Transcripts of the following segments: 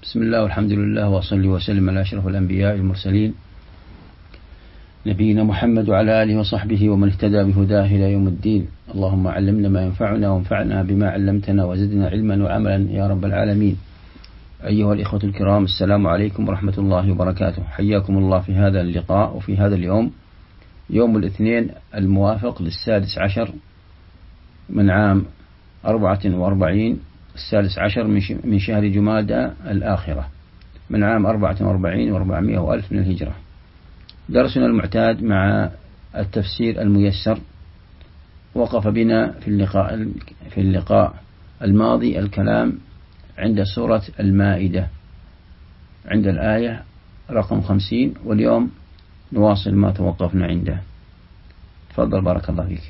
بسم الله والحمد لله وصلي وسلم على أشرف الأنبياء المرسلين نبينا محمد وعلى آله وصحبه ومن اهتدى بهداه إلى يوم الدين. اللهم علمنا ما ينفعنا وانفعنا بما علمتنا وزدنا علما وعملا يا رب العالمين. أيها الإخوة الكرام، السلام عليكم ورحمة الله وبركاته. حياكم الله في هذا اللقاء وفي هذا اليوم، يوم الاثنين الموافق للسادس عشر من عام 44 السادس عشر من شهر جمادى الآخرة من عام 44 و400 وألف من الهجرة. درسنا المعتاد مع التفسير الميسر. وقف بنا في اللقاء الماضي الكلام عند سورة المائدة عند الآية رقم 50، واليوم نواصل ما توقفنا عنده. تفضل بارك الله فيك.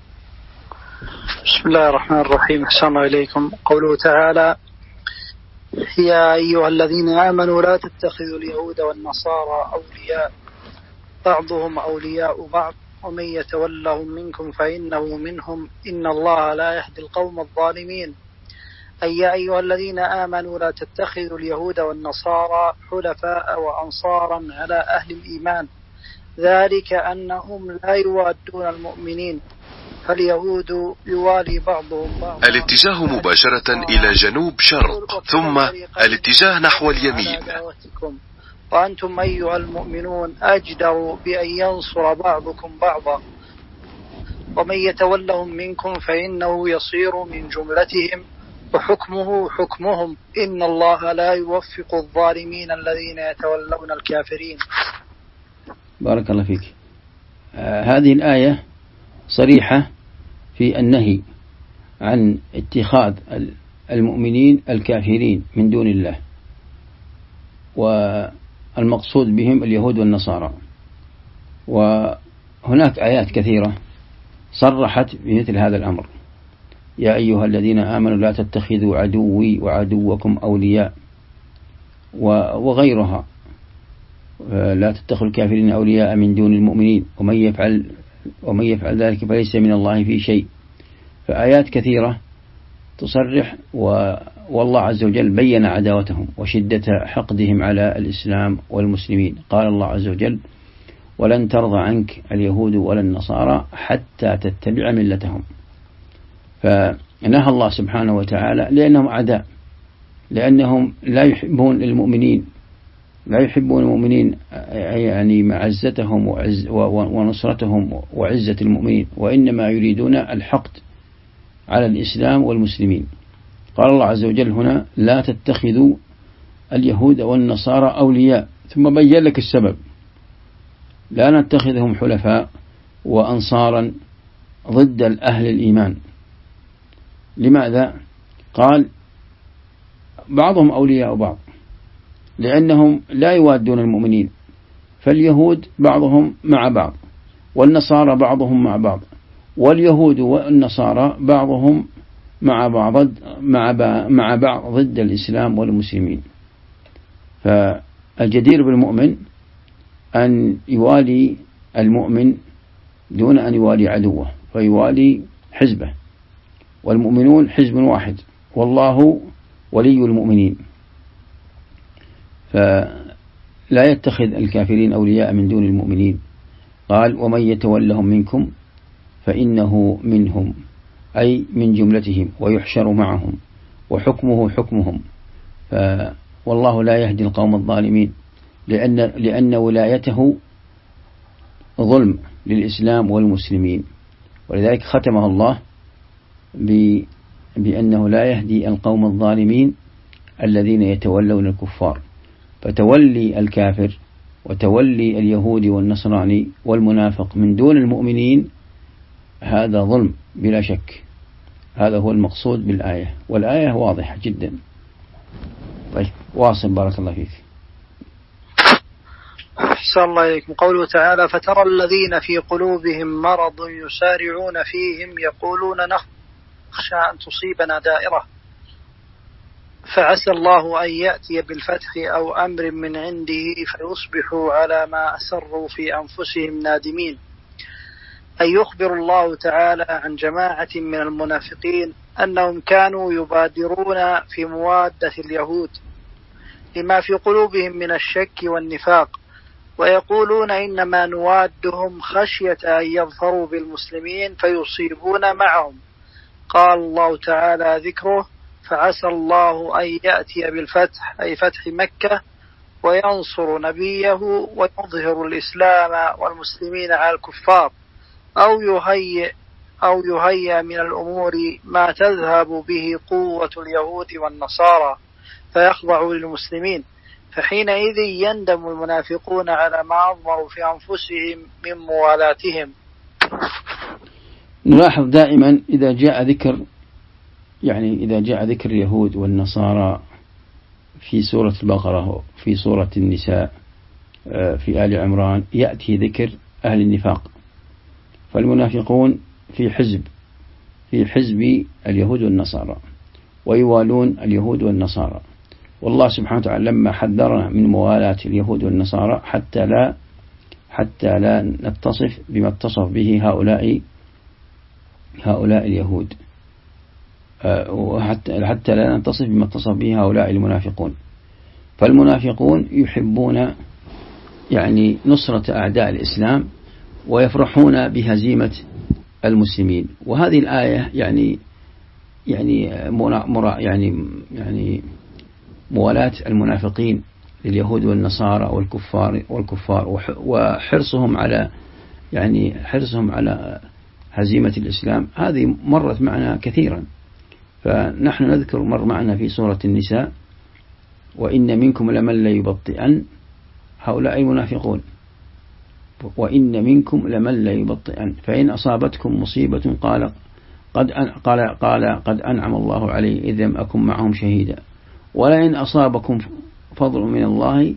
بسم الله الرحمن الرحيم. أحسن الله إليكم. قوله تعالى: يا أيها الذين آمنوا لا تتخذوا اليهود والنصارى أولياء بعضهم أولياء بعض ومن يتولهم منكم فإنه منهم إن الله لا يهدي القوم الظالمين. أي يا أيها الذين آمنوا لا تتخذوا اليهود والنصارى حلفاء وأنصارا على أهل الإيمان، ذلك أنهم لا يوادون المؤمنين فاليهود يوالي بعضهم بعضا. الاتجاه مباشرة إلى جنوب شرق ثم الاتجاه نحو اليمين. وأنتم أيها المؤمنون أجدر بأن ينصر بعضكم بعضا ومن يتولهم منكم فإنه يصير من جملتهم وحكمه حكمهم إن الله لا يوفق الظالمين الذين يتولون الكافرين. بارك الله فيك. هذه الآية صريحة في النهي عن اتخاذ المؤمنين الكافرين من دون الله، والمقصود بهم اليهود والنصارى. وهناك آيات كثيرة صرحت بمثل هذا الأمر: يا أيها الذين آمنوا لا تتخذوا عدوي وعدوكم أولياء، وغيرها، لا تتخذوا الكافرين أولياء من دون المؤمنين ومن يفعل ذلك فليس من الله في شيء. فآيات كثيرة تصرح، والله عز وجل بين عداوتهم وشدة حقدهم على الإسلام والمسلمين. قال الله عز وجل: ولن ترضى عنك اليهود ولا النصارى حتى تتبع ملتهم. فنهى الله سبحانه وتعالى لأنهم أعداء، لأنهم لا يحبون المؤمنين، يعني معزتهم ونصرتهم وعزة المؤمنين، وإنما يريدون الحقد على الإسلام والمسلمين. قال الله عز وجل هنا: لا تتخذوا اليهود والنصارى أولياء، ثم بين لك السبب: لا نتخذهم حلفاء وأنصارا ضد أهل الإيمان. لماذا؟ قال: بعضهم أولياء بعض، لأنهم لا يوادون المؤمنين، فاليهود بعضهم مع بعض، والنصارى بعضهم مع بعض، واليهود والنصارى بعضهم مع بعض ضد الإسلام والمسلمين. فالجدير بالمؤمن أن يوالي المؤمن دون أن يوالي عدوه، فيوالي حزبه، والمؤمنون حزب واحد، والله ولي المؤمنين. فلا يتخذ الكافرين أولياء من دون المؤمنين. قال: ومن يتولهم منكم فإنه منهم، أي من جملتهم، ويحشر معهم، وحكمه حكمهم. والله لا يهدي القوم الظالمين، لأن ولايته ظلم للإسلام والمسلمين، ولذلك ختمها الله بأنه لا يهدي القوم الظالمين الذين يتولون الكفار. فتولي الكافر وتولي اليهود والنصراني والمنافق من دون المؤمنين هذا ظلم بلا شك. هذا هو المقصود بالآية، والآية واضحة جدا. طيب واصل بارك الله فيك. أحسن الله إليكم. قوله تعالى: فترى الذين في قلوبهم مرض يسارعون فيهم يقولون نخشى أن تصيبنا دائرة فعسى الله أن يأتي بالفتح أو أمر من عنده فيصبحوا على ما أسروا في أنفسهم نادمين. أن يخبر الله تعالى عن جماعة من المنافقين أنهم كانوا يبادرون في موادة اليهود لما في قلوبهم من الشك والنفاق، ويقولون إنما نوادهم خشية أن يظفروا بالمسلمين فيصيبون معهم. قال الله تعالى ذكره: فعسى الله أن يأتي بالفتح، أي فتح مكة، وينصر نبيه ويظهر الإسلام والمسلمين على الكفار، أو يهيئ من الأمور ما تذهب به قوة اليهود والنصارى فيخضعوا للمسلمين، فحينئذ يندم المنافقون على ما أضمروا في أنفسهم من موالاتهم. نلاحظ دائما إذا جاء ذكر اليهود والنصارى في سورة البقرة، في سورة النساء، في آل عمران، يأتي ذكر أهل النفاق. فالمنافقون في حزب اليهود والنصارى، ويوالون اليهود والنصارى. والله سبحانه وتعالى لما حذرنا من موالاة اليهود والنصارى حتى لا نتصف بما اتصف به هؤلاء اليهود، حتى لا نتصف بما اتصف به هؤلاء المنافقون. فالمنافقون يحبون نصرة أعداء الإسلام، ويفرحون بهزيمة المسلمين. وهذه الآية موالاة المنافقين لليهود والنصارى والكفار وحرصهم على هزيمة الإسلام، هذه مرت معنا كثيرا. فنحن نذكر مر معنا في سورة النساء: وإن منكم لمن ليبطئن، هؤلاء المنافقون، وإن منكم لمن ليبطئن فإن أصابتكم مصيبة قال قد أنعم الله علي إذ لم أكن معهم شهيدا، ولئن أصابكم فضل من الله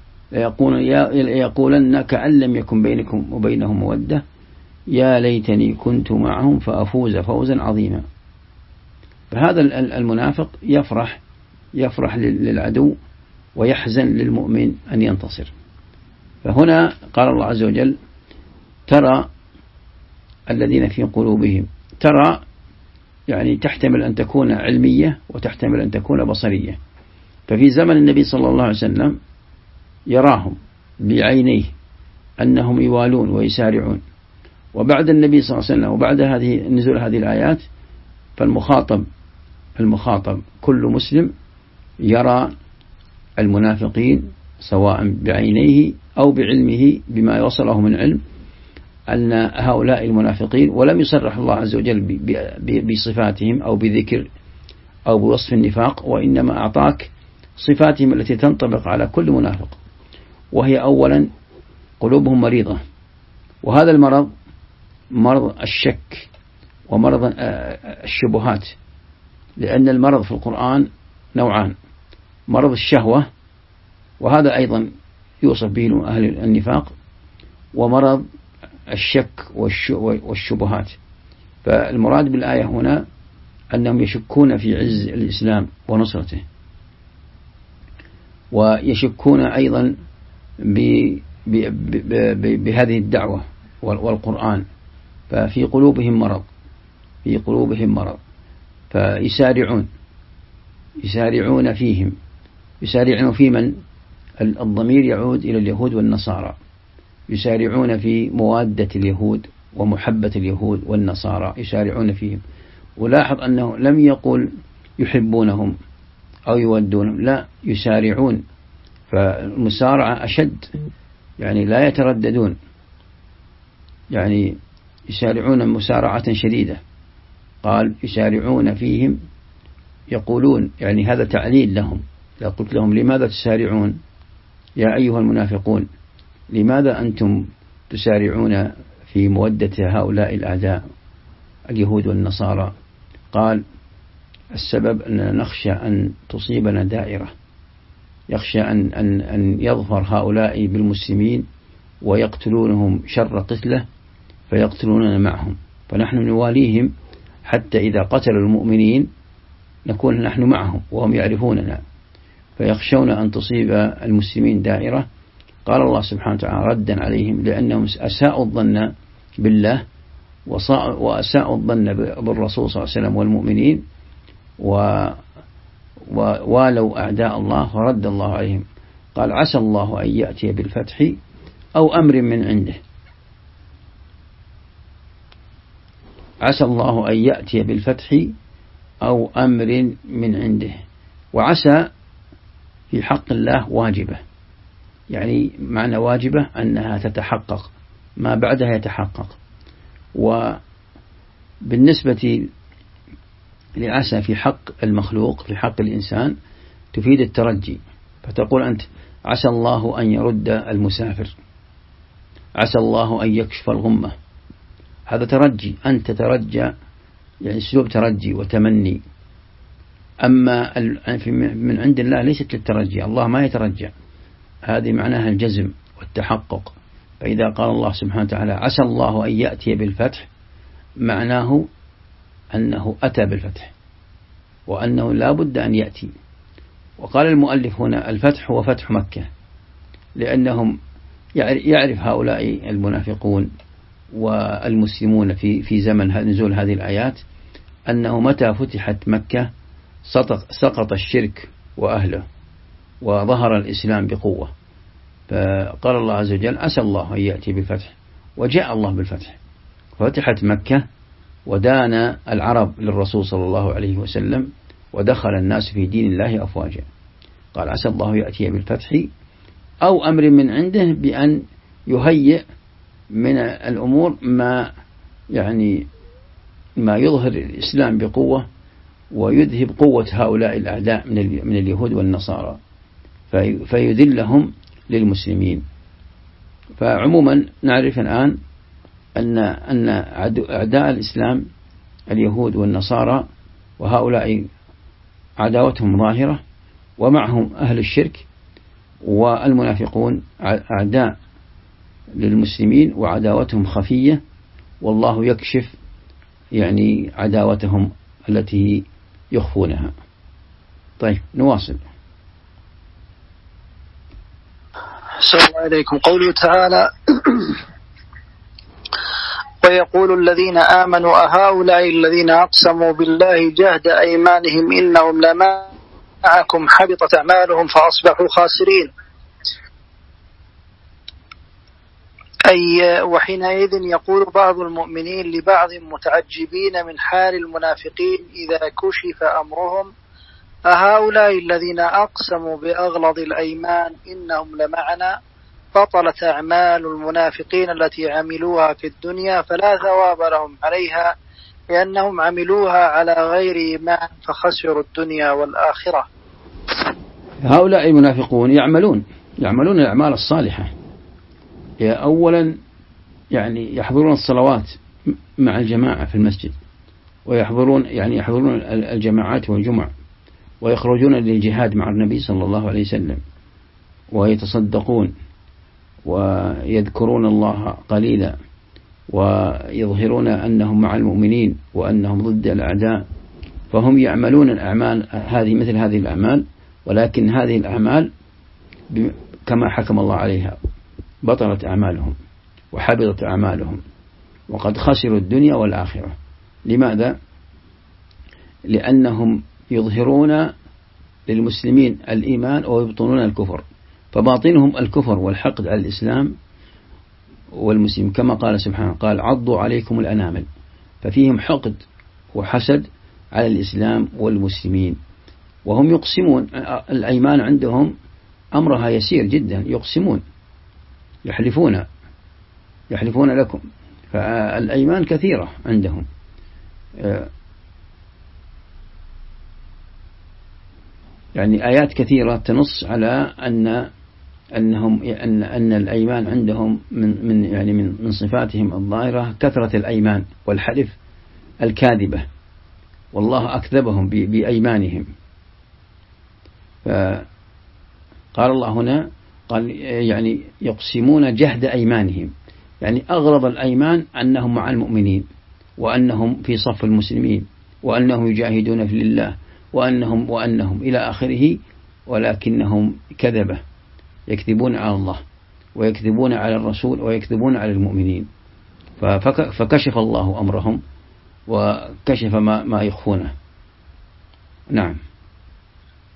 ليقولن كأن لم يكن بينكم وبينهم مودة يا ليتني كنت معهم فأفوز فوزا عظيما. فهذا المنافق يفرح للعدو ويحزن للمؤمن أن ينتصر. فهنا قال الله عز وجل: ترى الذين في قلوبهم، ترى تحتمل أن تكون علمية وتحتمل أن تكون بصرية. ففي زمن النبي صلى الله عليه وسلم يراهم بعينيه أنهم يوالون ويسارعون، وبعد النبي صلى الله عليه وسلم وبعد نزول هذه الآيات فالمخاطب كل مسلم يرى المنافقين سواء بعينيه أو بعلمه بما وصله من علم أن هؤلاء المنافقين، ولم يصرح الله عز وجل بصفاتهم أو بذكر أو بوصف النفاق، وإنما أعطاك صفاتهم التي تنطبق على كل منافق، وهي أولا قلوبهم مريضة، وهذا المرض مرض الشك ومرض الشبهات، لأن المرض في القرآن نوعان: مرض الشهوة، وهذا أيضا يوصف به أهل النفاق، ومرض الشك والشبهات. فالمراد بالآية هنا أنهم يشكون في عز الإسلام ونصرته، ويشكون أيضا بهذه الدعوة والقرآن. ففي قلوبهم مرض، فيسارعون فيهم. يسارعون في من؟ الضمير يعود إلى اليهود والنصارى، يسارعون في موادة اليهود ومحبة اليهود والنصارى، يسارعون فيهم. ولاحظ أنه لم يقل يحبونهم أو يودونهم، لا، يسارعون. فالمسارعة أشد، لا يترددون، يسارعون مسارعة شديدة. قال يسارعون فيهم، يقولون هذا تعليل لهم. لا قلت لهم لماذا تسارعون يا أيها المنافقون، لماذا أنتم تسارعون في مودة هؤلاء الأعداء اليهود والنصارى؟ قال السبب أننا نخشى أن تصيبنا دائرة، يخشى أن يظفر هؤلاء بالمسلمين ويقتلونهم شر قتله فيقتلوننا معهم، فنحن نواليهم حتى إذا قتلوا المؤمنين نكون نحن معهم وهم يعرفوننا، فيخشون أن تصيب المسلمين دائرة. قال الله سبحانه وتعالى ردا عليهم لأنهم أساءوا الظن بالله وأساءوا الظن بالرسول صلى الله عليه وسلم والمؤمنين، ووالوا أعداء الله فرد الله عليهم. قال عسى الله أن يأتي بالفتح أو أمر من عنده. عسى الله أن يأتي بالفتح أو أمر من عنده. وعسى في حق الله واجبة، يعني معنى واجبة أنها تتحقق، ما بعدها يتحقق. وبالنسبة لعسى في حق المخلوق، في حق الإنسان، تفيد الترجي، فتقول أنت عسى الله أن يرد المسافر، عسى الله أن يكشف الغمة. هذا ترجي، أنت تترجى، يعني أسلوب ترجي وتمني. أما من عند الله ليست للترجي، الله ما يترجى، هذه معناها الجزم والتحقق. فإذا قال الله سبحانه وتعالى عسى الله أن يأتي بالفتح، معناه أنه أتى بالفتح وأنه لا بد أن يأتي. وقال المؤلف هنا الفتح هو فتح مكة، لأنهم يعرف هؤلاء المنافقون والمسلمون في زمن نزول هذه الآيات أنه متى فتحت مكة سقط الشرك وأهله وظهر الإسلام بقوة. فقال الله عز وجل عسى الله أن يأتي بالفتح، وجاء الله بالفتح، فتحت مكة ودان العرب للرسول صلى الله عليه وسلم، ودخل الناس في دين الله أفواجا. قال عسى الله يأتي بالفتح أو أمر من عنده، بأن يهيئ من الأمور ما يظهر الإسلام بقوة ويذهب قوة هؤلاء الأعداء من اليهود والنصارى، فيذلهم للمسلمين. فعموما نعرف الآن أن أعداء الإسلام اليهود والنصارى، وهؤلاء عداوتهم ظاهرة، ومعهم أهل الشرك والمنافقون أعداء للمسلمين وعداوتهم خفية، والله يكشف يعني عداوتهم التي يخفونها. طيب نواصل. السلام عليكم. قوله تعالى ويقول الذين آمنوا أهؤلاء الذين أقسموا بالله جهد أيمانهم إنهم لمعكم حبطت أعمالهم فأصبحوا خاسرين. أي وحينئذ يقول بعض المؤمنين لبعض متعجبين من حال المنافقين إذا كشف أمرهم أهؤلاء الذين أقسموا بأغلظ الأيمان إنهم لمعنا بطلت أعمال المنافقين التي عملوها في الدنيا فلا ثواب لهم عليها لأنهم عملوها على غير إيمان فخسروا الدنيا والآخرة. هؤلاء المنافقون يعملون الأعمال الصالحة. أولا يعني يحضرون الصلوات مع الجماعة في المسجد، ويحضرون الجماعات والجمع، ويخرجون للجهاد مع النبي صلى الله عليه وسلم، ويتصدقون ويذكرون الله قليلا، ويظهرون أنهم مع المؤمنين وأنهم ضد الأعداء. فهم يعملون الأعمال مثل هذه الأعمال، ولكن هذه الأعمال كما حكم الله عليها بطلت أعمالهم وحبطت أعمالهم وقد خسروا الدنيا والآخرة. لماذا؟ لأنهم يظهرون للمسلمين الإيمان ويبطنون الكفر، فباطنهم الكفر والحقد على الإسلام والمسلم، كما قال سبحانه قال عضوا عليكم الأنامل، ففيهم حقد وحسد على الإسلام والمسلمين. وهم يقسمون، الأيمان عندهم أمرها يسير جدا، يقسمون يحلفون لكم، فالأيمان كثيرة عندهم. يعني آيات كثيرة تنص على أن الأيمان عندهم من صفاتهم الظاهرة كثرة الأيمان والحلف الكاذبة، والله أكذبهم بأيمانهم. فقال الله هنا قال يعني يقسمون جهد أيمانهم، يعني أغرب الأيمان أنهم مع المؤمنين، وأنهم في صف المسلمين، وأنهم يجاهدون في الله، وأنهم إلى آخره، ولكنهم كذبة، يكذبون على الله ويكذبون على الرسول ويكذبون على المؤمنين. فكشف الله أمرهم وكشف ما يخفونه. نعم.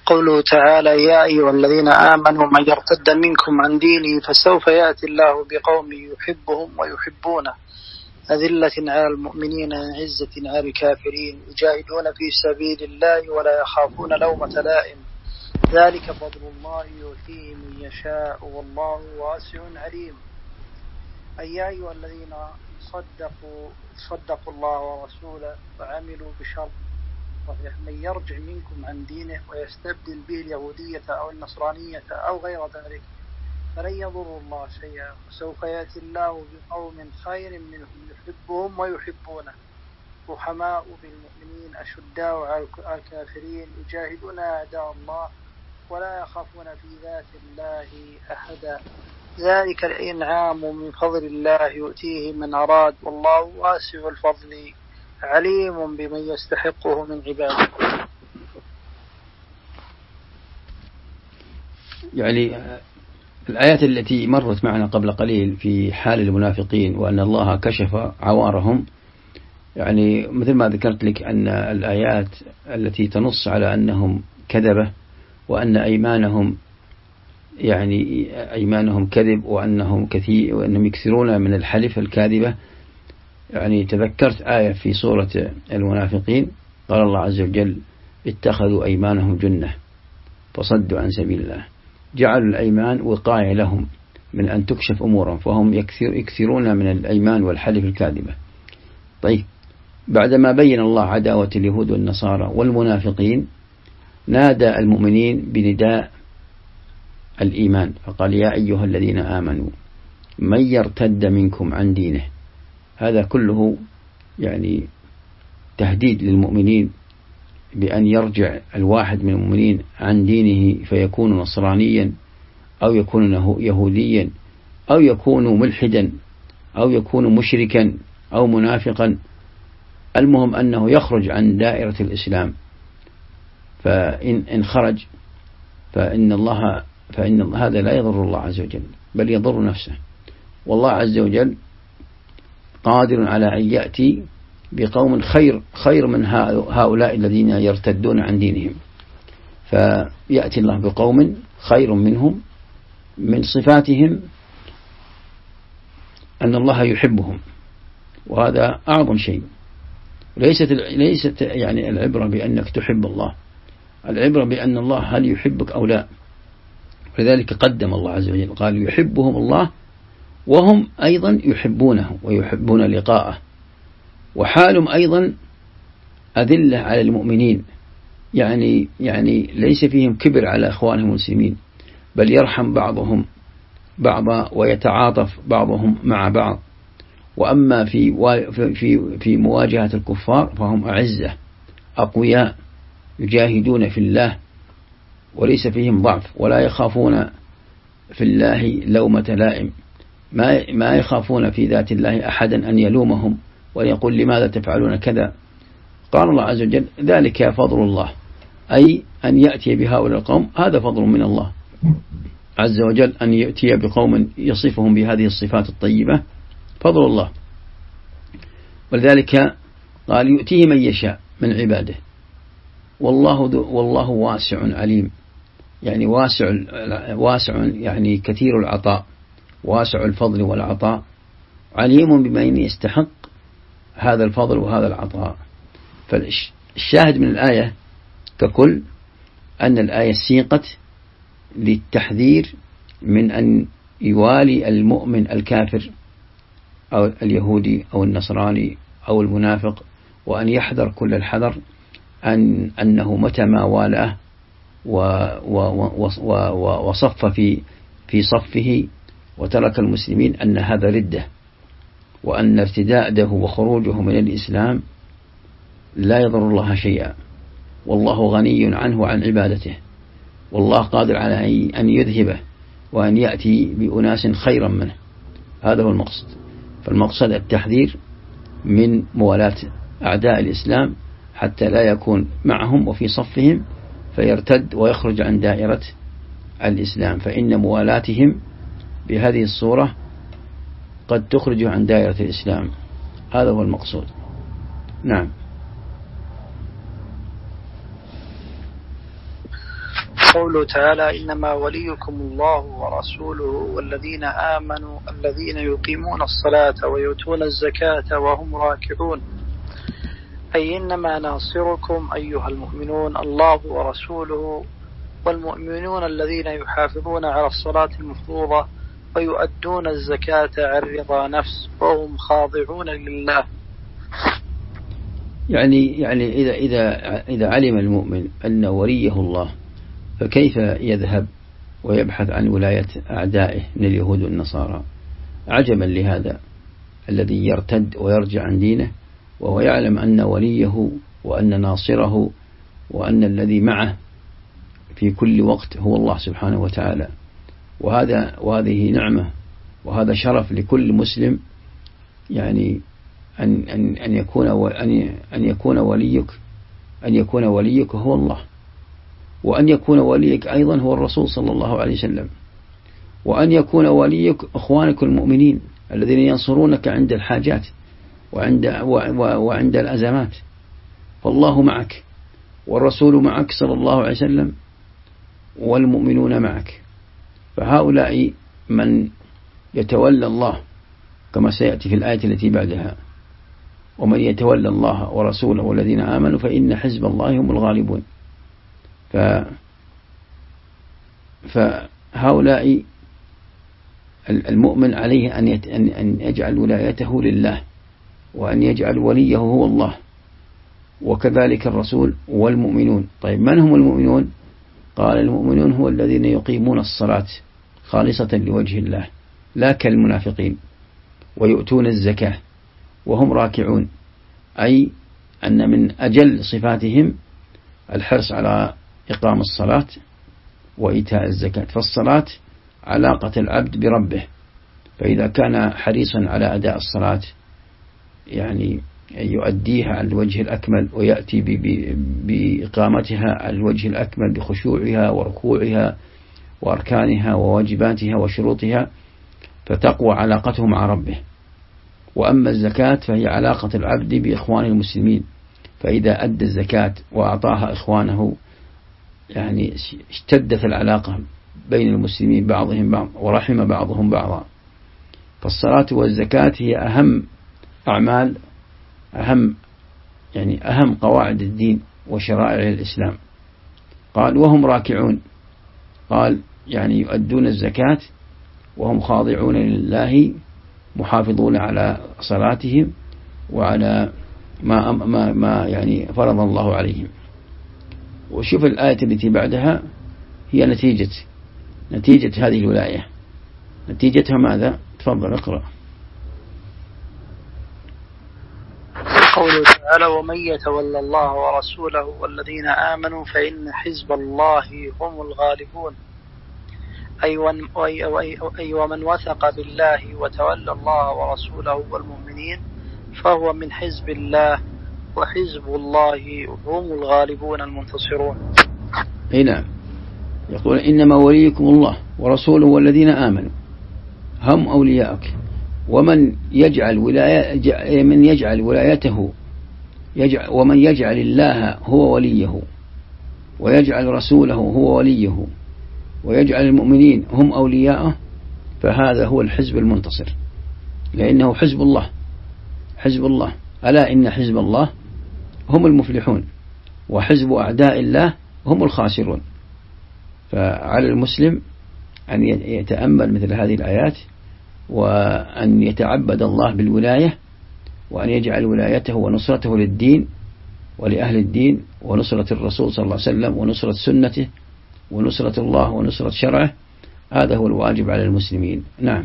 قوله تعالى يا أيها الذين آمنوا من يرتد منكم عن دينه فسوف يأتي الله بقوم يحبهم ويحبونه أذلة على المؤمنين عزة على الكافرين يجاهدون في سبيل الله ولا يخافون لومة لائم ذلك فضل الله يؤتيه من يشاء والله واسع عليم. أي يا أيها الذين صدقوا الله ورسوله وعملوا بشرط من يرجع منكم عن دينه ويستبدل به اليهودية أو النصرانية أو غير ذلك فلن يضر الله شيئا وسوف يأتي الله بقوم خير منهم يحبهم ويحبونه رحماء بالمؤمنين أشداء على الكافرين يجاهدون أعداء الله ولا يخافون في ذات الله أحدا ذلك الإنعام من فضل الله يؤتيه من أراد والله واسع الفضل عليم بمن يستحقه من عباده. يعني الآيات التي مرت معنا قبل قليل في حال المنافقين وأن الله كشف عوارهم، يعني مثل ما ذكرت لك أن الآيات التي تنص على أنهم كذبة وأن أيمانهم كذب وأنهم يكثرون من الحلف الكاذبة. يعني تذكرت آية في سورة المنافقين قال الله عز وجل اتخذوا أيمانهم جنة فصدوا عن سبيل الله جعلوا الأيمان وقاية لهم من أن تكشف أمورهم فهم يكثرون من الأيمان والحلف الكاذبة. طيب بعدما بين الله عداوة اليهود والنصارى والمنافقين نادى المؤمنين بنداء الإيمان فقال يا أيها الذين آمنوا من يرتد منكم عن دينه. هذا كله يعني تهديد للمؤمنين بأن يرجع الواحد من المؤمنين عن دينه فيكون نصرانيا أو يكون يهوديا أو يكون ملحدا أو يكون مشركا أو منافقا، المهم أنه يخرج عن دائرة الإسلام. فإن خرج فإن هذا لا يضر الله عز وجل بل يضر نفسه، والله عز وجل قادر على أن يأتي بقوم خير من هؤلاء الذين يرتدون عن دينهم، فيأتي الله بقوم خير منهم من صفاتهم أن الله يحبهم، وهذا أعظم شيء. ليست يعني العبرة بأنك تحب الله، العبرة بأن الله هل يحبك أو لا. ولذلك قدم الله عز وجل قال يحبهم الله وهم أيضا يحبونه ويحبون لقاءه، وحالهم أيضا أذلة على المؤمنين، يعني ليس فيهم كبر على أخوانهم المسلمين بل يرحم بعضهم بعضا ويتعاطف بعضهم مع بعض. وأما في مواجهة الكفار فهم أعزة أقوياء يجاهدون في الله وليس فيهم ضعف ولا يخافون في الله لومة لائم، ما يخافون في ذات الله أحدا أن يلومهم ويقول لماذا تفعلون كذا. قال الله عز وجل ذلك فضل الله، أي أن يأتي بهؤلاء القوم هذا فضل من الله عز وجل، أن يأتي بقوم يصفهم بهذه الصفات الطيبة فضل الله. ولذلك قال يؤتيه من يشاء من عباده والله واسع عليم، يعني واسع يعني كثير العطاء واسع الفضل والعطاء، عليم بمن يستحق هذا الفضل وهذا العطاء. فالشاهد من الآية ككل أن الآية سيقت للتحذير من أن يوالي المؤمن الكافر أو اليهودي أو النصراني أو المنافق، وأن يحذر كل الحذر أنه متى ما والاه وصف في صفه وترك المسلمين أن هذا ردة، وأن ارتداده وخروجه من الإسلام لا يضر الله شيئا، والله غني عنه وعن عبادته، والله قادر على أن يذهبه وأن يأتي بأناس خيرا منه. هذا هو المقصد. فالمقصد التحذير من موالاة أعداء الإسلام حتى لا يكون معهم وفي صفهم فيرتد ويخرج عن دائرة الإسلام، فإن موالاتهم بهذه الصورة قد تخرج عن دائرة الإسلام. هذا هو المقصود. نعم. قوله تعالى إنما وليكم الله ورسوله والذين آمنوا الذين يقيمون الصلاة ويؤتون الزكاة وهم راكعون، أي إنما ناصركم أيها المؤمنون الله ورسوله والمؤمنون الذين يحافظون على الصلاة المفروضة ويؤدون الزكاة عن رضا نفس وهم خاضعون لله. يعني إذا علم المؤمن أن وليه الله فكيف يذهب ويبحث عن ولاية أعدائه من اليهود والنصارى؟ عجبا لهذا الذي يرتد ويرجع عن دينه وهو يعلم أن وليه وأن ناصره وأن الذي معه في كل وقت هو الله سبحانه وتعالى. وهذه نعمة وهذا شرف لكل مسلم، يعني أن يكون وليك هو الله، وأن يكون وليك أيضا هو الرسول صلى الله عليه وسلم، وأن يكون وليك إخوانك المؤمنين الذين ينصرونك عند الحاجات وعند الأزمات. فالله معك والرسول معك صلى الله عليه وسلم والمؤمنون معك. فهؤلاء من يتولى الله كما سيأتي في الآية التي بعدها: ومن يتولى الله ورسوله والذين آمنوا فإن حزب الله هم الغالبون. فهؤلاء المؤمن عليه أن يجعل ولايته لله وأن يجعل وليه هو الله، وكذلك الرسول والمؤمنون. طيب من هم المؤمنون؟ قال المؤمنون هو الذين يقيمون الصلاة خالصة لوجه الله لا كالمنافقين، ويؤتون الزكاة وهم راكعون، أي أن من أجل صفاتهم الحرص على إقام الصلاة وإيتاء الزكاة. فالصلاة علاقة العبد بربه، فإذا كان حريصا على أداء الصلاة يعني يؤديها على الوجه الأكمل ويأتي بإقامتها على الوجه الأكمل بخشوعها وركوعها وأركانها وواجباتها وشروطها، فتقوى علاقته مع ربه. وأما الزكاة فهي علاقة العبد بإخوان المسلمين، فإذا أدى الزكاة وأعطاها إخوانه يعني اشتدت العلاقة بين المسلمين بعضهم بعض ورحم بعضهم بعضا. فالصلاة والزكاة هي أهم أعمال، أهم قواعد الدين وشرائع الإسلام. قال وهم راكعون، قال يعني يؤدون الزكاة وهم خاضعون لله محافظون على صلاتهم وعلى ما يعني فرض الله عليهم. وشوف الآية التي بعدها هي نتيجة هذه الولاية. نتيجتها ماذا؟ تفضل اقرأ. قوله تعالى ومن يتولى الله ورسوله والذين آمنوا فإن حزب الله هم الغالبون، أي ومن وثق بالله وتولى الله ورسوله والمؤمنين فهو من حزب الله، وحزب الله هم الغالبون المنتصرون. نعم، يقول إنما وليكم الله ورسوله والذين آمنوا هم أولياءك. ومن يجعل ولايته ومن يجعل الله هو وليه ويجعل رسوله هو وليه ويجعل المؤمنين هم أولياءه فهذا هو الحزب المنتصر، لأنه حزب الله. ألا إن حزب الله هم المفلحون وحزب أعداء الله هم الخاسرون. فعلى المسلم أن يتأمل مثل هذه الآيات وأن يتعبد الله بالولاية، وأن يجعل ولايته ونصرته للدين ولأهل الدين ونصرة الرسول صلى الله عليه وسلم ونصرة سنته ونصرة الله ونصرة شرعه. هذا هو الواجب على المسلمين. نعم.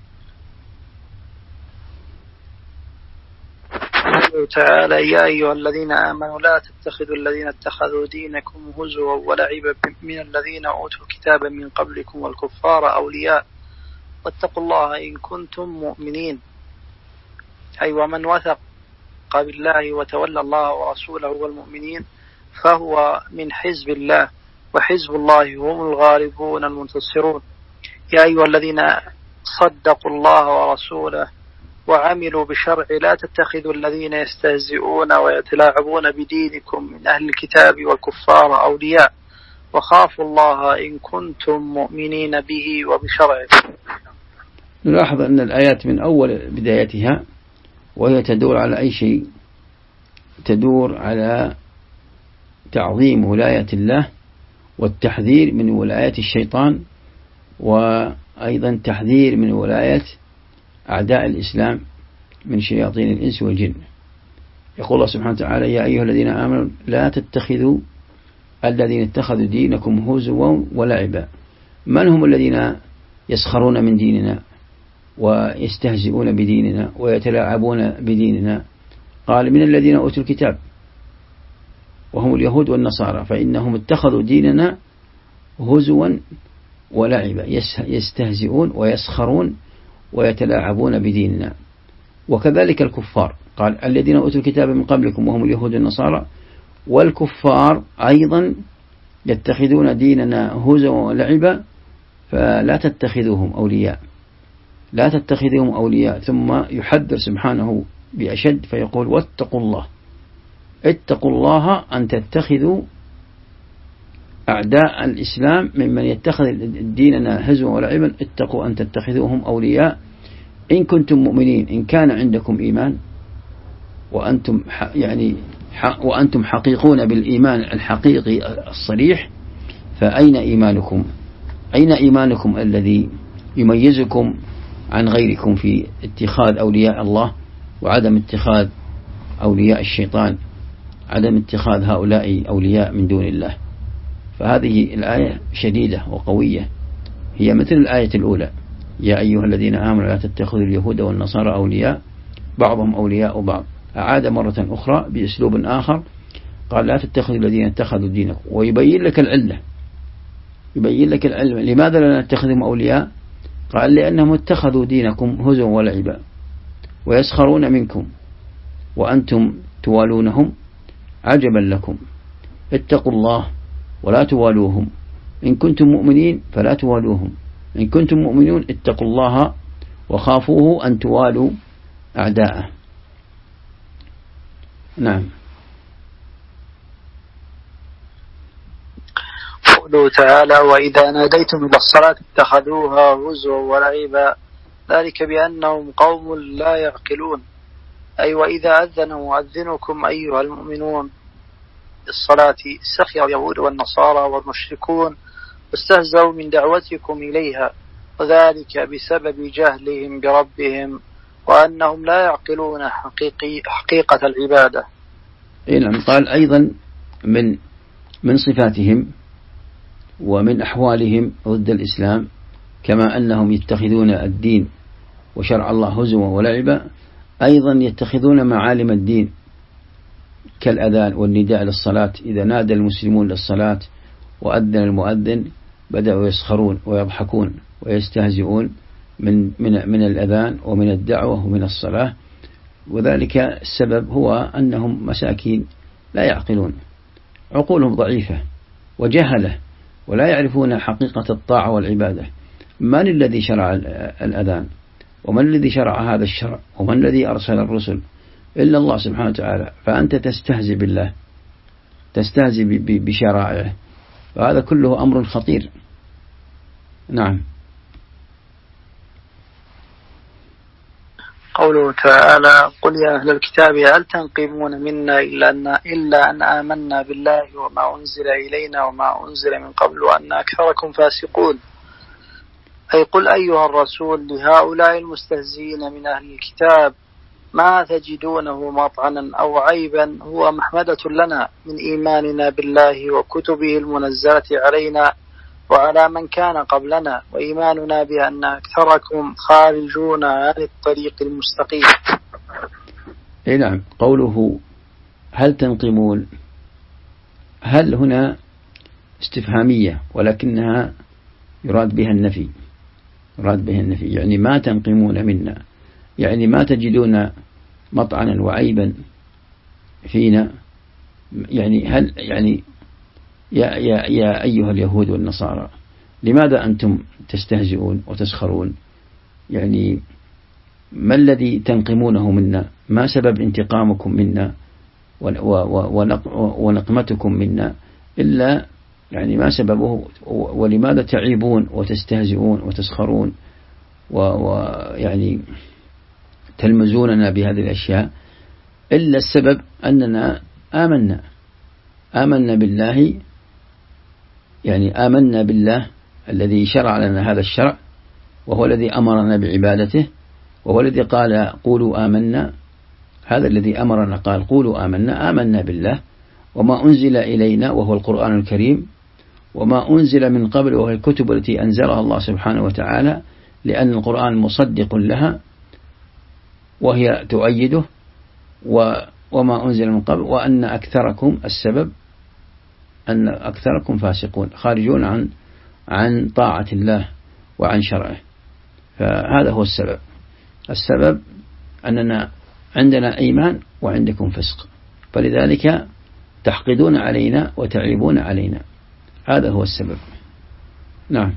تعالى يا أيها الذين آمنوا لا تتخذوا الذين اتخذوا دينكم هزوا ولعبا من الذين أوتوا الكتاب من قبلكم والكفار أولياء واتقوا الله إن كنتم مؤمنين. أي ومن وثق بالله وتولى الله ورسوله والمؤمنين فهو من حزب الله، وحزب الله هم الغالبون المنتصرون. يا أيها الذين صدقوا الله ورسوله وعملوا بشرع لا تتخذوا الذين يستهزئون ويتلاعبون بدينكم من أهل الكتاب والكفار أولياء وخافوا الله إن كنتم مؤمنين به وبشرعه. نلاحظ أن الآيات من أول بدايتها وهي تدور على أي شيء؟ تدور على تعظيم ولاية الله والتحذير من ولاية الشيطان، وأيضا تحذير من ولاية أعداء الإسلام من شياطين الإنس والجن. يقول الله سبحانه وتعالى: يا أيها الذين آمنوا لا تتخذوا الذين اتخذوا دينكم هزوا ولعبا. من هم الذين يسخرون من ديننا ويستهزئون بديننا ويتلاعبون بديننا؟ قال: من الذين أوتوا الكتاب وهم اليهود والنصارى، فإنهم اتخذوا ديننا هزوا ولعبا، يستهزئون ويسخرون ويتلاعبون بديننا. وكذلك الكفار، قال: الذين أوتوا الكتاب من قبلكم وهم اليهود والنصارى، والكفار أيضا يتخذون ديننا هزوا ولعبا، فلا تتخذوهم أولياء، لا تتخذوهم أولياء. ثم يحذر سبحانه بأشد فيقول: واتقوا الله، اتقوا الله أن تتخذوا أعداء الإسلام ممن يتخذ ديننا هزوا ولعبا، اتقوا أن تتخذوهم أولياء إن كنتم مؤمنين. إن كان عندكم إيمان وأنتم حقيقون بالإيمان الحقيقي الصريح، فأين إيمانكم؟ أين إيمانكم الذي يميزكم عن غيركم في اتخاذ أولياء الله وعدم اتخاذ أولياء الشيطان، عدم اتخاذ هؤلاء أولياء من دون الله؟ فهذه الآية شديدة وقوية، هي مثل الآية الأولى: يا أيها الذين آمنوا لا تتخذوا اليهود والنصارى أولياء بعضهم أولياء بعض. أعاد مرة أخرى بأسلوب آخر، قال: لا تتخذوا الذين اتخذوا دينكم، ويبين لك العلة، يبين لك العلم لماذا لا نتخذهم أولياء. قال: لأنهم اتخذوا دينكم هزوا ولعبا ويسخرون منكم وأنتم توالونهم، عجبا لكم، اتقوا الله ولا توالوهم، إن كنتم مؤمنين فلا توالوهم، إن كنتم مؤمنون اتقوا الله وخافوه أن توالوا أعداءه. نعم. قوله تعالى: وإذا ناديتم إلى الصلاة اتخذوها هزوا ولعبا، ذلك بأنهم قوم لا يعقلون. أي وإذا أذن مؤذنكم أيها المؤمنون بالصلاة استخير اليهود والنصارى والمشركون واستهزوا من دعوتكم إليها، وذلك بسبب جهلهم بربهم وأنهم لا يعقلون حقيقة العبادة. نعم. قال أيضا من صفاتهم ومن أحوالهم ضد الإسلام، كما أنهم يتخذون الدين وشرع الله هزوا ولعبا، أيضا يتخذون معالم الدين كالأذان والنداء للصلاة. إذا نادى المسلمون للصلاة وأذن المؤذن بدأوا يسخرون ويضحكون ويستهزئون من الأذان ومن الدعوة ومن الصلاة، وذلك السبب هو أنهم مساكين لا يعقلون، عقولهم ضعيفة وجهلة ولا يعرفون حقيقة الطاعة والعبادة. من الذي شرع الأذان؟ ومن الذي شرع هذا الشرع؟ ومن الذي أرسل الرسل؟ إلا الله سبحانه وتعالى. فأنت تستهزئ بالله، تستهزئ بشرائعه، وهذا كله أمر خطير. نعم. قوله تعالى: قل يا أهل الكتاب هل تنقمون منا إلا أن آمنا بالله وما أنزل إلينا وما أنزل من قبل وأن أكثركم فاسقون. أي قل أيها الرسول لهؤلاء المستهزئين من أهل الكتاب: ما تجدونه مطعنا أو عيبا هو محمدة لنا من إيماننا بالله وكتبه المنزلة علينا وعلى من كان قبلنا، وإيماننا بأن أكثركم خارجون عن الطريق المستقيم. نعم. قوله هل تنقمون، هل هنا استفهامية ولكنها يراد بها النفي، يراد بها النفي، يعني ما تنقمون منا، يعني ما تجدون مطعنا وعيبا فينا، يعني هل يعني يا أيها اليهود والنصارى لماذا أنتم تستهزئون وتسخرون؟ يعني ما الذي تنقمونه منا؟ ما سبب انتقامكم منا ونقمتكم منا إلا يعني ما سببه، ولماذا تعيبون وتستهزئون وتسخرون ويعني تلمزوننا بهذه الأشياء؟ إلا السبب أننا آمنا بالله، يعني آمنا بالله الذي شرع لنا هذا الشرع، وهو الذي أمرنا بعبادته، وهو الذي قال قولوا آمنا. هذا الذي أمرنا قال قولوا آمنا بالله وما أنزل إلينا وهو القرآن الكريم، وما أنزل من قبل وهو الكتب التي أنزلها الله سبحانه وتعالى، لأن القرآن مصدق لها وهي تؤيده، وما أنزل من قبل، وأن أكثركم السبب أن أكثركم فاسقون خارجون عن طاعة الله وعن شرعه. فهذا هو السبب أننا عندنا إيمان وعندكم فسق، فلذلك تحقدون علينا وتعيبون علينا. هذا هو السبب. نعم.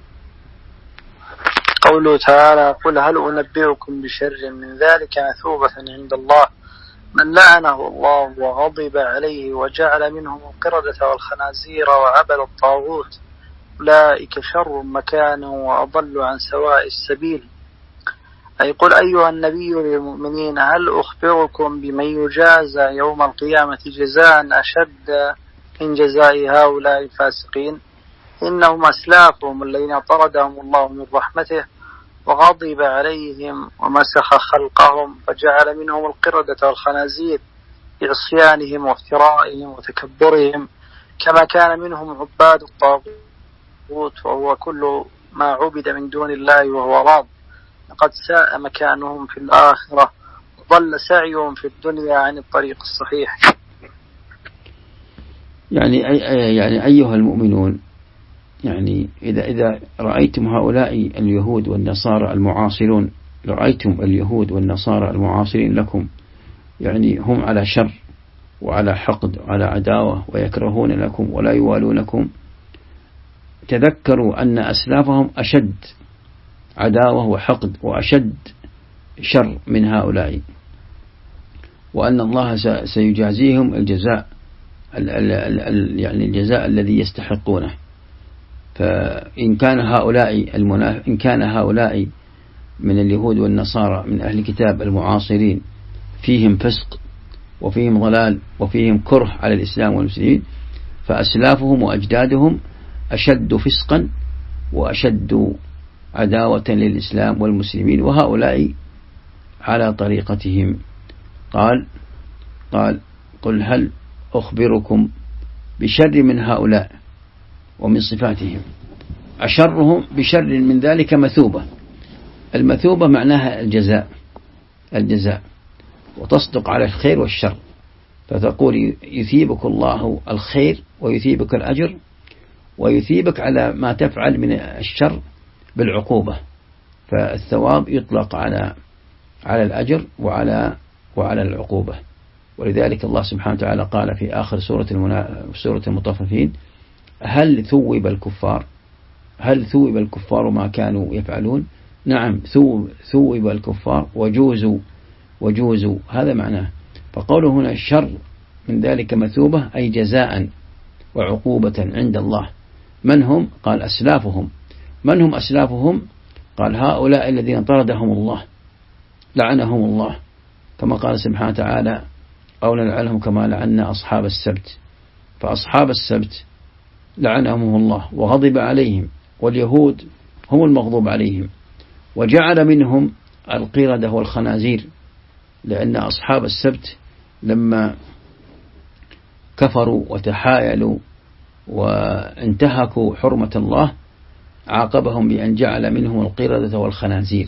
قوله تعالى: قل هل أنبئكم بشر من ذلك مثوبة عند الله من لعنه الله وغضب عليه وجعل منهم القردة والخنازير وعبد الطاغوت أولئك شر مكانا وأضل عن سواء السبيل. أي قل أيها النبي للمؤمنين: هل أخبركم بمن يجازى يوم القيامة جزاء أشد من جزاء هؤلاء الفاسقين؟ إنهم أسلافهم الذين طردهم الله من رحمته وغضب عليهم ومسخ خلقهم فجعل منهم القردة والخنازير بعصيانهم وافترائهم وتكبرهم، كما كان منهم عباد الطاغوت وهو كل ما عبد من دون الله وهو راض. لقد ساء مكانهم في الآخرة وضل سعيهم في الدنيا عن الطريق الصحيح. يعني أيها المؤمنون، يعني إذا رأيتم هؤلاء اليهود والنصارى المعاصرون، رأيتم اليهود والنصارى المعاصرين لكم، يعني هم على شر وعلى حقد وعلى عداوة ويكرهون لكم ولا يوالونكم، تذكروا أن أسلافهم أشد عداوة وحقد وأشد شر من هؤلاء، وأن الله سيجازيهم الجزاء يعني الجزاء الذي يستحقونه. فإن كان هؤلاء من اليهود والنصارى من أهل الكتاب المعاصرين فيهم فسق وفيهم ضلال وفيهم كره على الإسلام والمسلمين، فأسلافهم وأجدادهم أشد فسقا وأشد عداوة للإسلام والمسلمين، وهؤلاء على طريقتهم. قال قل هل أخبركم بشر من هؤلاء ومن صفاتهم. أشرهم بشر من ذلك مثوبة. المثوبة معناها الجزاء، وتصدق على الخير والشر، فتقول يثيبك الله الخير ويثيبك الأجر، ويثيبك على ما تفعل من الشر بالعقوبة. فالثواب يطلق على الأجر وعلى العقوبة. ولذلك الله سبحانه وتعالى قال في آخر سورة المطففين: هل ثوب الكفار ما كانوا يفعلون؟ نعم، ثوب الكفار وجوزوا، هذا معناه. فقوله هنا الشر من ذلك مثوبة، أي جزاء وعقوبة عند الله. من هم؟ قال أسلافهم. من هم أسلافهم؟ قال هؤلاء الذين طردهم الله، لعنهم الله، كما قال سبحانه وتعالى: أو نلعنهم كما لعنا أصحاب السبت. فأصحاب السبت لعنهم الله وغضب عليهم، واليهود هم المغضوب عليهم، وجعل منهم القردة والخنازير، لأن أصحاب السبت لما كفروا وتحايلوا وانتهكوا حرمة الله عاقبهم بأن جعل منهم القردة والخنازير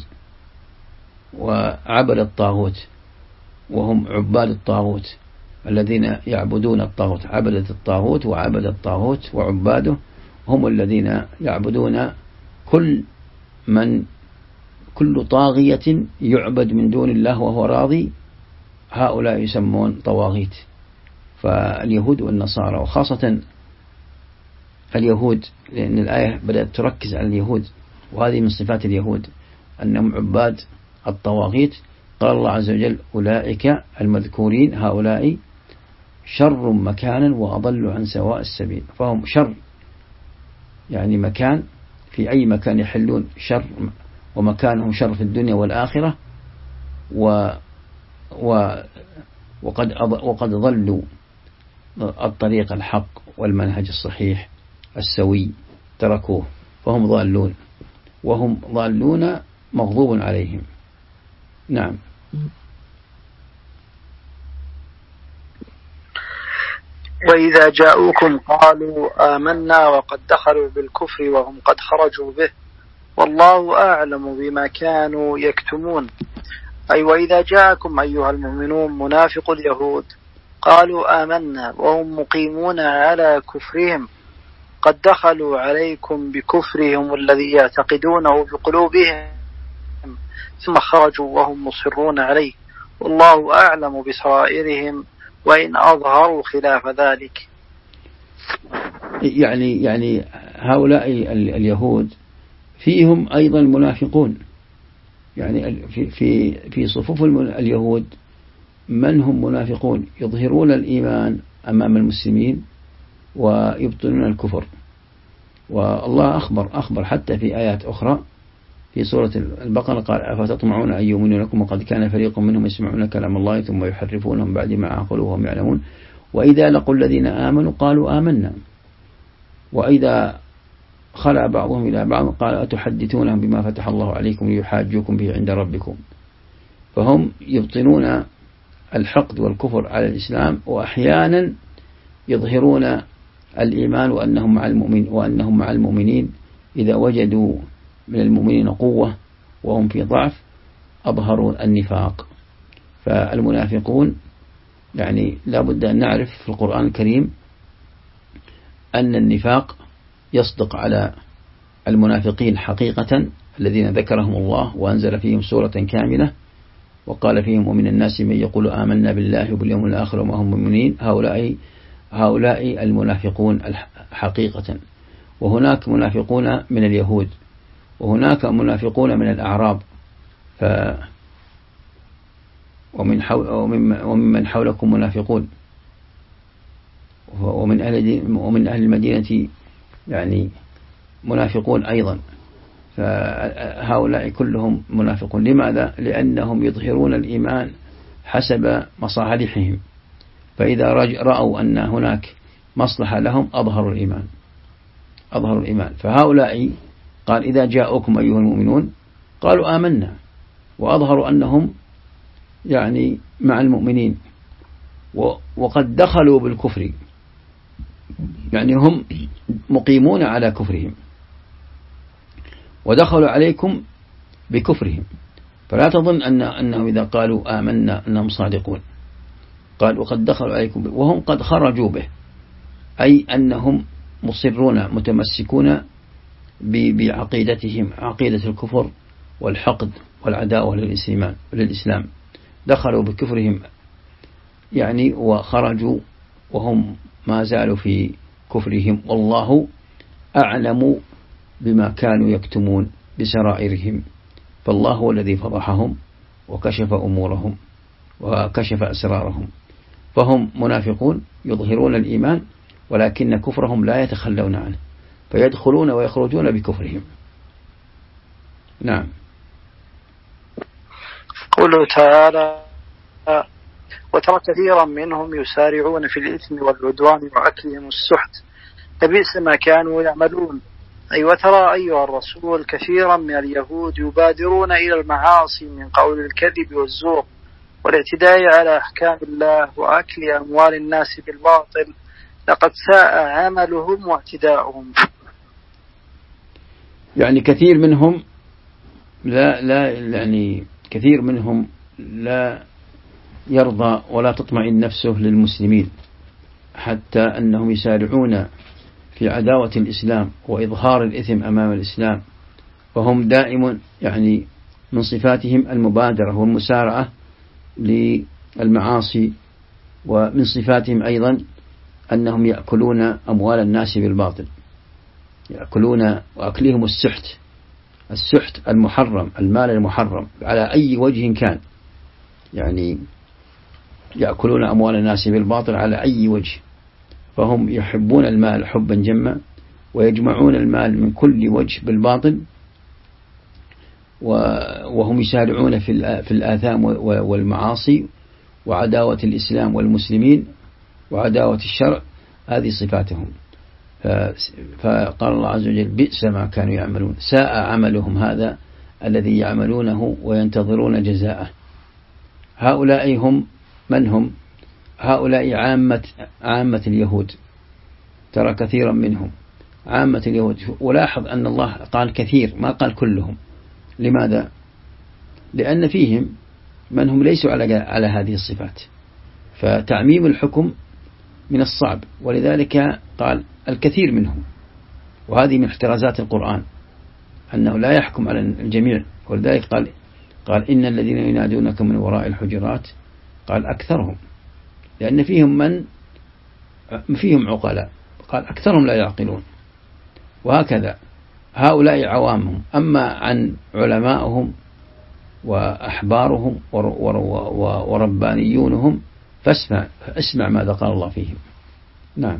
وعبد الطاغوت، وهم عباد الطاغوت الذين يعبدون الطاغوت. عبدة الطاغوت وعبد الطاغوت وعباده هم الذين يعبدون كل طاغية يعبد من دون الله وهو راضي، هؤلاء يسمون طواغيت. فاليهود والنصارى، وخاصة اليهود، لأن الآية بدأت تركز على اليهود، وهذه من صفات اليهود أنهم عباد الطواغيت. قال الله عز وجل: أولئك المذكورين هؤلاء شر مكانا وأضل عن سواء السبيل. فهم شر يعني مكان، في أي مكان يحلون شر، ومكانهم شر في الدنيا والآخرة، وقد ضلوا الطريق الحق والمنهج الصحيح السوي، تركوه فهم ضالون، وهم ضالون مغضوب عليهم. نعم. وإذا جاءوكم قالوا آمنا وقد دخلوا بالكفر وهم قد خرجوا به والله أعلم بما كانوا يكتمون. أي وإذا جاءكم أيها المؤمنون منافق اليهود قالوا آمنا وهم مقيمون على كفرهم قد دخلوا عليكم بكفرهم الذي يعتقدونه بقلوبهم ثم خرجوا وهم مصرون عليه والله أعلم بسرائرهم وإن أظهروا خلاف ذلك. يعني هؤلاء اليهود فيهم أيضا منافقون، يعني في صفوف اليهود من هم منافقون يظهرون الإيمان أمام المسلمين ويبطنون الكفر. والله أخبر حتى في آيات أخرى في سورة البقرة قال أفتطمعون أن يؤمنوا لكم وقد كان فريق منهم يسمعون كلام الله ثم يحرفونهم بعد ما عقلوه وهم يعلمون وإذا لقوا الذين آمنوا قالوا آمنا وإذا خلع بعضهم إلى بعض قال أتحدثونهم بما فتح الله عليكم ليحاجوكم به عند ربكم. فهم يبطنون الحقد والكفر على الإسلام، وأحيانا يظهرون الإيمان وأنهم مع المؤمنين إذا وجدوا من المؤمنين قوة وهم في ضعف أظهروا النفاق. فالمنافقون يعني لا بد أن نعرف في القرآن الكريم أن النفاق يصدق على المنافقين حقيقة الذين ذكرهم الله وأنزل فيهم سورة كاملة وقال فيهم ومن الناس من يقول آمنا بالله وباليوم الآخر وما هم مؤمنين. هؤلاء المنافقون حقيقة. وهناك منافقون من اليهود وهناك منافقون من الأعراب ومن حولكم منافقون ومن أهل المدينة يعني منافقون أيضا. فهؤلاء كلهم منافقون. لماذا؟ لأنهم يظهرون الإيمان حسب مصالحهم، فإذا رأوا أن هناك مصلحة لهم أظهروا الإيمان. فهؤلاء قال إذا جاءوكم أيها المؤمنون قالوا آمنا وأظهروا أنهم يعني مع المؤمنين وقد دخلوا بالكفر، يعني هم مقيمون على كفرهم ودخلوا عليكم بكفرهم. فلا تظن أنهم إذا قالوا آمنا أنهم صادقون. قال وقد دخلوا عليكم وهم قد خرجوا به، أي أنهم مصرون متمسكون بعقيدتهم، عقيدة الكفر والحقد والعداوة للإسلام. دخلوا بكفرهم يعني وخرجوا وهم ما زالوا في كفرهم والله أعلم بما كانوا يكتمون بسرائرهم. فالله هو الذي فضحهم وكشف أمورهم وكشف أسرارهم. فهم منافقون يظهرون الإيمان ولكن كفرهم لا يتخلون عنه، فيدخلون ويخرجون بكفرهم. نعم. قوله تعالى وترى كثيرا منهم يسارعون في الإثم والعدوان وأكلهم السحت لبئس ما كانوا يعملون. أي وترى أيها الرسول كثيرا من اليهود يبادرون إلى المعاصي من قول الكذب والزور والاعتداء على أحكام الله وأكل أموال الناس بالباطل، لقد ساء عملهم واعتداؤهم. يعني كثير منهم كثير منهم لا يرضى ولا تطمئن نفسه للمسلمين، حتى أنهم يسارعون في عداوة الإسلام وإظهار الإثم أمام الإسلام. وهم دائما يعني من صفاتهم المبادرة والمسارعة للمعاصي، ومن صفاتهم أيضا أنهم يأكلون أموال الناس بالباطل، يأكلون وأكلهم السحت المحرم، المال المحرم على أي وجه كان، يعني يأكلون أموال الناس بالباطل على أي وجه. فهم يحبون المال حبا جما ويجمعون المال من كل وجه بالباطل، وهم يسارعون في الآثام والمعاصي وعداوة الإسلام والمسلمين وعداوة الشرع. هذه صفاتهم. فقال الله عز وجل بئس ما كانوا يعملون، ساء عملهم هذا الذي يعملونه وينتظرون جزاءه. هؤلاء هم من هم؟ هؤلاء عامة اليهود، ترى كثيرا منهم عامة اليهود. ولاحظ أن الله قال كثير ما قال كلهم. لماذا؟ لأن فيهم من هم ليسوا على هذه الصفات، فتعميم الحكم من الصعب، ولذلك قال الكثير منهم. وهذه من احترازات القرآن أنه لا يحكم على الجميع، ولذلك قال إن الذين ينادونك من وراء الحجرات، قال أكثرهم، لأن فيهم عقلاء، قال أكثرهم لا يعقلون. وهكذا هؤلاء عوامهم. أما عن علماءهم وأحبارهم وربانيونهم فاسمع ماذا قال الله فيهم. نعم.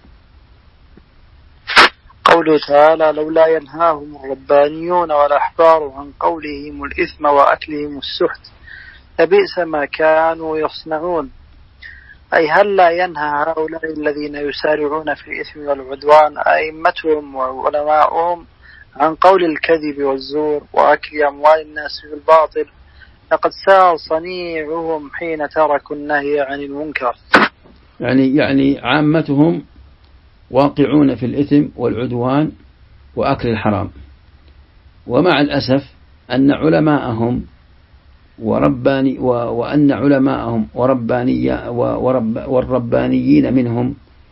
قوله تعالى لولا ينهاهم الربانيون والأحبار عن قولهم الإثم وأكلهم السحت لبئس ما كانوا يصنعون، أي هل لا ينهى هؤلاء الذين يسارعون في الإثم والعدوان أئمتهم وعلماؤهم عن قول الكذب والزور وأكل أموال الناس بالباطل؟ لقد ساء صنيعهم حين تركوا النهي عن المنكر. يعني عامتهم واقعون في الإثم والعدوان وأكل الحرام. ومع الأسف أن علماءهم وأن علماءهم والربانيين منهم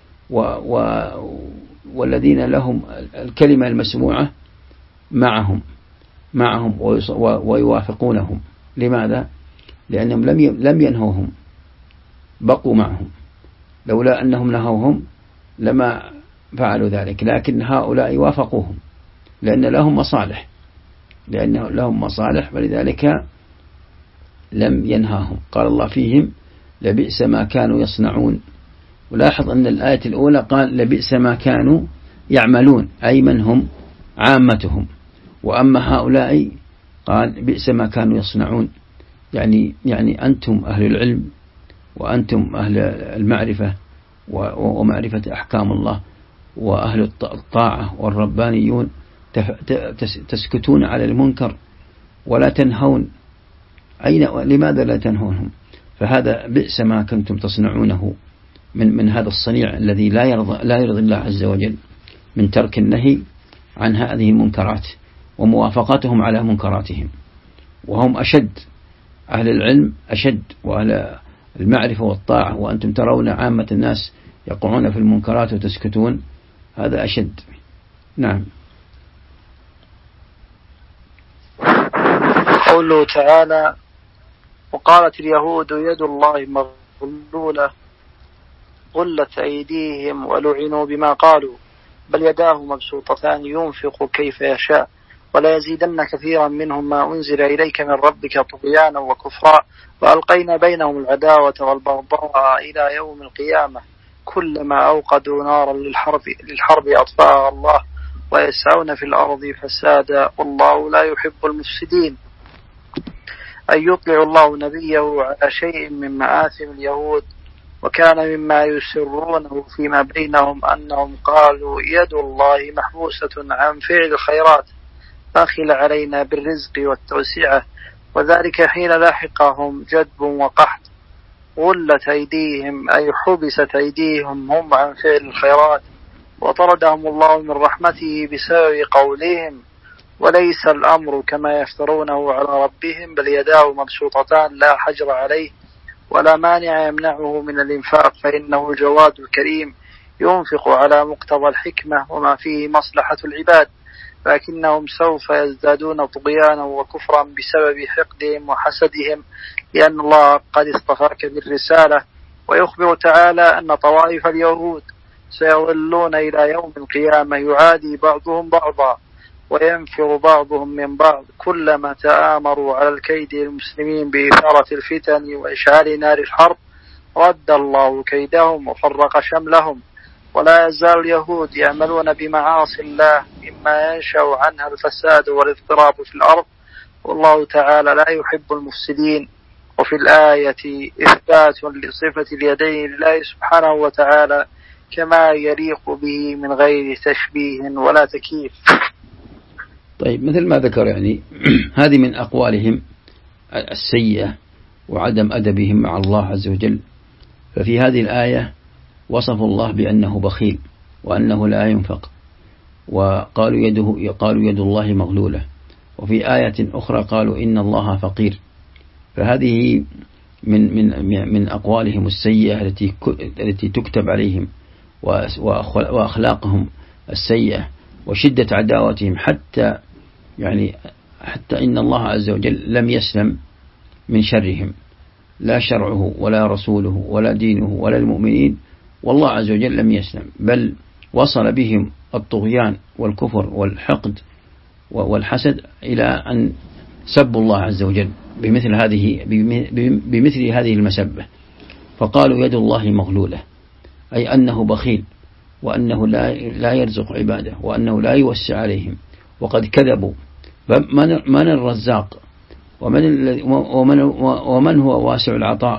والذين لهم الكلمة المسموعة معهم ويوافقونهم. لماذا؟ لأنهم لم ينهوهم، بقوا معهم. لولا أنهم نهوهم لما فعلوا ذلك، لكن هؤلاء وافقوهم لأن لهم مصالح، ولذلك لم ينهاهم. قال الله فيهم لبئس ما كانوا يصنعون. ولاحظ أن الآية الأولى قال لبئس ما كانوا يعملون، أي من هم؟ عامتهم. وأما هؤلاء قال بئس ما كانوا يصنعون، يعني أنتم أهل العلم وأنتم أهل المعرفة ومعرفة أحكام الله وأهل الطاعة والربانيون تسكتون على المنكر ولا تنهون. لماذا لا تنهونهم؟ فهذا بئس ما كنتم تصنعونه من هذا الصنيع الذي لا يرضي الله عز وجل، من ترك النهي عن هذه المنكرات وموافقتهم على منكراتهم. وهم أشد، أهل العلم أشد وأهل المعرفة والطاعة، وأنتم ترون عامة الناس يقعون في المنكرات وتسكتون، هذا أشد. نعم. قوله تعالى وقالت اليهود يد الله مغلولة غلت أيديهم ولعنوا بما قالوا بل يداه مبسوطتان ينفق كيف يشاء ولا يزيدن كثيرا منهم ما أنزل إليك من ربك طغيانا وكفرا وألقينا بينهم العداوة والبغضاء إلى يوم القيامة كلما أوقدوا نارا للحرب أطفاها الله ويسعون في الأرض فسادا والله لا يحب المفسدين. أن يطلع الله نبيه على شيء من مآثم اليهود، وكان مما يسرونه فيما بينهم أنهم قالوا يد الله محبوسة عن فعل الخيرات فأخل علينا بالرزق والتوسعة، وذلك حين لاحقهم جدب وقحط غلت أيديهم أي حبست أيديهم هم عن فعل الخيرات وطردهم الله من رحمته بسبب قولهم وليس الأمر كما يفترونه على ربهم بل يداه مبسوطتان لا حجر عليه ولا مانع يمنعه من الإنفاق فإنه الجواد الكريم ينفق على مقتضى الحكمة وما فيه مصلحة العباد، لكنهم سوف يزدادون طغيانا وكفرا بسبب حقدهم وحسدهم لأن الله قد اصطفاك بالرسالة. ويخبر تعالى أن طوائف اليهود سيظلون إلى يوم القيامة يعادي بعضهم بعضا وينفر بعضهم من بعض كلما تآمروا على الكيد المسلمين بإثارة الفتن وإشعال نار الحرب رد الله كيدهم وفرق شملهم ولا يزال اليهود يعملون بمعاصي الله مما ينشأ عنها الفساد والاضطراب في الأرض، والله تعالى لا يحب المفسدين. وفي الآية إثبات لصفة اليدين لله سبحانه وتعالى كما يليق به من غير تشبيه ولا تكييف. طيب، مثل ما ذكر يعني هذه من أقوالهم السيئة وعدم أدبهم مع الله عز وجل. ففي هذه الآية وصفوا الله بأنه بخيل وأنه لا ينفق، وقالوا يد الله مغلولة. وفي آية أخرى قالوا إن الله فقير. فهذه من أقوالهم السيئة التي تكتب عليهم، وأخلاقهم السيئة وشدة عداوتهم، حتى إن الله عز وجل لم يسلم من شرهم، لا شرعه ولا رسوله ولا دينه ولا المؤمنين، والله عز وجل لم يسلم، بل وصل بهم الطغيان والكفر والحقد والحسد إلى أن سبوا الله عز وجل بمثل هذه المسبة. فقالوا يد الله مغلولة، أي أنه بخيل، وأنه لا يرزق عباده، وأنه لا يوسع عليهم. وقد كذبوا. من الرزاق؟ ومن هو واسع العطاء؟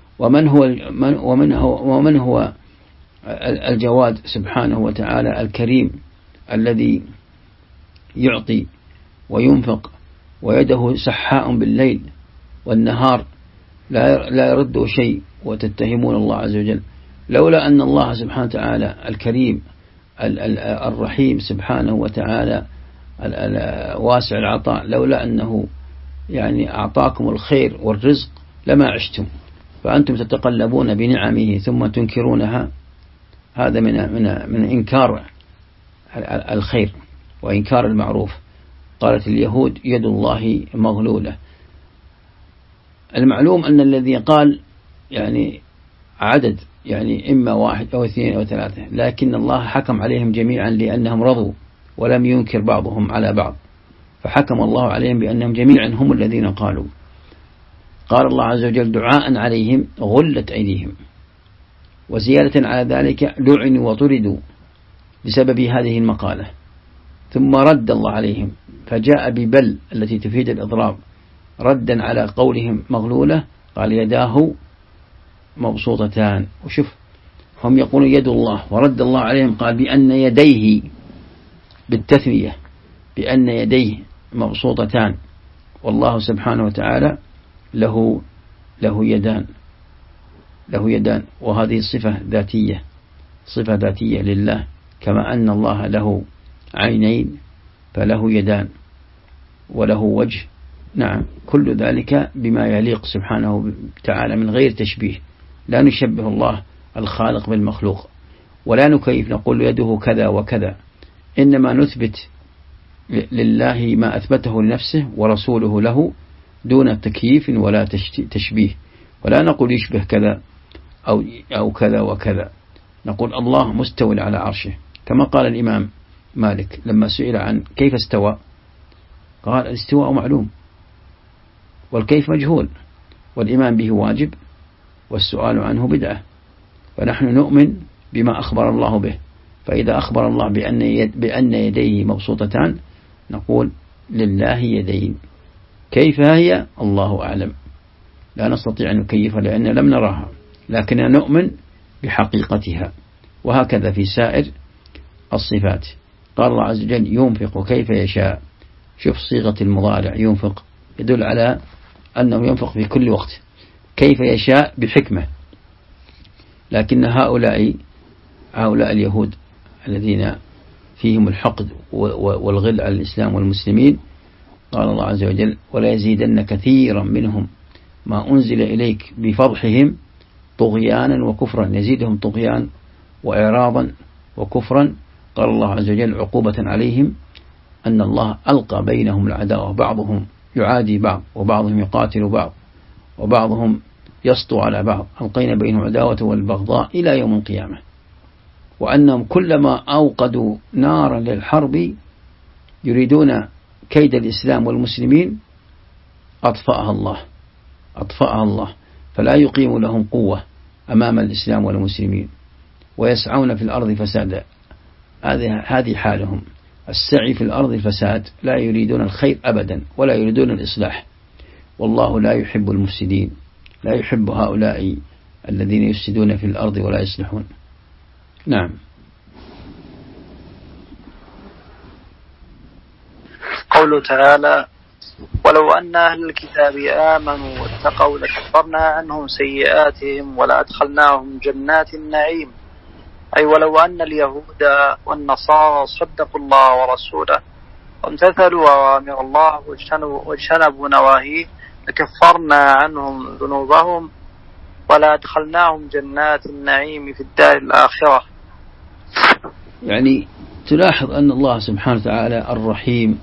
ومن هو الجواد سبحانه وتعالى الكريم الذي يعطي وينفق ويده سحاء بالليل والنهار لا يرد شيء، وتتهمون الله عز وجل؟ لولا أن الله سبحانه وتعالى الكريم الرحيم سبحانه وتعالى واسع العطاء، لولا أنه أعطاكم الخير والرزق لما عشتم، فأنتم تتقلبون بنعمه ثم تنكرونها. هذا من إنكار الخير وإنكار المعروف. قالت اليهود يد الله مغلولة. المعلوم أن الذي قال عدد، إما 1 أو 2 أو 3، لكن الله حكم عليهم جميعا لأنهم رضوا ولم ينكر بعضهم على بعض، فحكم الله عليهم بأنهم جميعا هم الذين قالوا. قال الله عز وجل دعاء عليهم غلت أيديهم، وزيادة على ذلك لعنوا وطردوا بسبب هذه المقالة. ثم رد الله عليهم فجاء ببل التي تفيد الإضراب ردا على قولهم مغلولة، قال يداه مبسوطتان. وشوف، هم يقولون يد الله، ورد الله عليهم قال بأن يديه بالتثنية، بأن يديه مبسوطتان، والله سبحانه وتعالى له يدان. وهذه صفة ذاتية لله، كما أن الله له عينين فله يدان وله وجه. نعم، كل ذلك بما يليق سبحانه وتعالى من غير تشبيه. لا نشبه الله الخالق بالمخلوق، ولا نكيف نقول يده كذا وكذا، إنما نثبت لله ما أثبته لنفسه ورسوله له دون تكييف ولا تشبيه. ولا نقول يشبه كذا أو كذا وكذا، نقول الله مستوى على عرشه، كما قال الإمام مالك لما سئل عن كيف استوى، قال الاستواء معلوم والكيف مجهول، والإيمان به واجب والسؤال عنه بدعة. فنحن نؤمن بما أخبر الله به، فإذا أخبر الله بأن يديه مبسوطتان نقول لله يدين، كيف هي الله أعلم، لا نستطيع أن نكيفها لأن لم نراها، لكننا نؤمن بحقيقتها. وهكذا في سائر الصفات. قال الله عز وجل ينفق كيف يشاء. شوف صيغة المضارع ينفق يدل على أنه ينفق في كل وقت، كيف يشاء بحكمة. لكن هؤلاء اليهود الذين فيهم الحقد والغل على الإسلام والمسلمين، قال الله عز وجل ولا يزيدن كثيرا منهم ما أنزل إليك بفضحهم طغيانا وكفرا، يزيدهم طغيان وإعراضا وكفرا. قال الله عز وجل عقوبة عليهم أن الله ألقى بينهم العداوة، بعضهم يعادي بعض وبعضهم يقاتل بعض وبعضهم يسطو على بعض، ألقينا بينهم العداوة والبغضاء إلى يوم القيامة. وأنهم كلما أوقدوا نارا للحرب يريدون كيد الإسلام والمسلمين أطفأها الله، فلا يقيم لهم قوة أمام الإسلام والمسلمين. ويسعون في الأرض فسادا. هذه حالهم، السعي في الأرض الفساد، لا يريدون الخير أبدا ولا يريدون الإصلاح، والله لا يحب المفسدين، لا يحب هؤلاء الذين يفسدون في الأرض ولا يصلحون. نعم. قوله تعالى: ولو أن أهل الكتاب آمنوا واتقوا لكفرنا عنهم سيئاتهم ولأدخلناهم جنات النعيم. أي ولو أن اليهود والنصارى صدقوا الله ورسوله وامتثلوا أوامر الله واجتنبوا نواهيه لكفرنا عنهم ذنوبهم ولأدخلناهم جنات النعيم في الدار الآخرة. يعني تلاحظ أن الله سبحانه وتعالى الرحيم،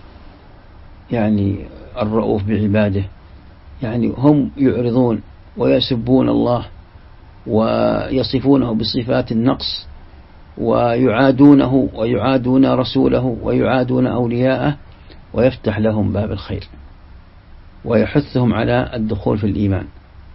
يعني الرؤوف بعباده، يعني هم يعرضون ويسبون الله ويصفونه بصفات النقص ويعادونه ويعادون رسوله ويعادون أولياءه، ويفتح لهم باب الخير ويحثهم على الدخول في الإيمان